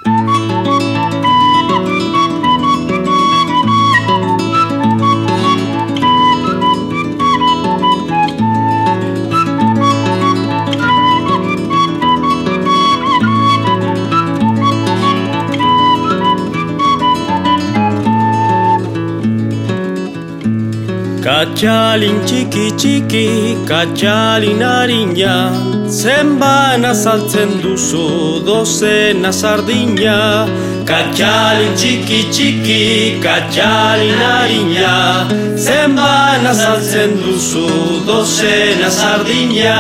Kachalin txiki txiki, kachalin harina, zenbana saltzen duzu dozena sardina. Kachalin txiki txiki, kachalin harina, zenbana saltzen duzu dozena sardina.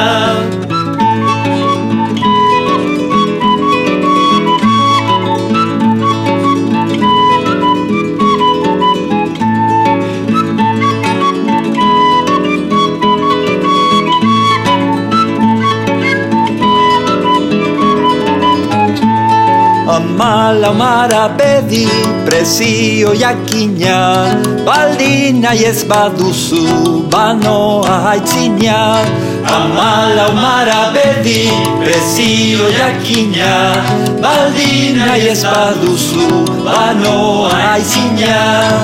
Amala umara bedi prezio jakina, baldin nahi ez baduzu banoa aitzina. Amala umara bedi prezio jakina, baldin nahi ez baduzu banoa aitzina.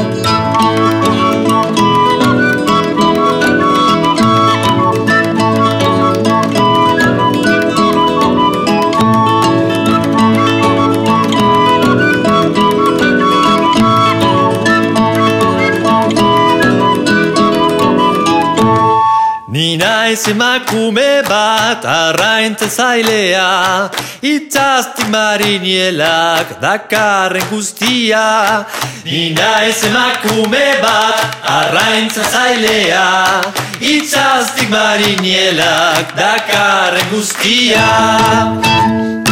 Ni naiz emakume bat arraintzen zailea, itzaztik marinielak dakarren guztia. Ni naiz emakume bat arraintzen zailea, itzaztik marinielak dakarren guztia.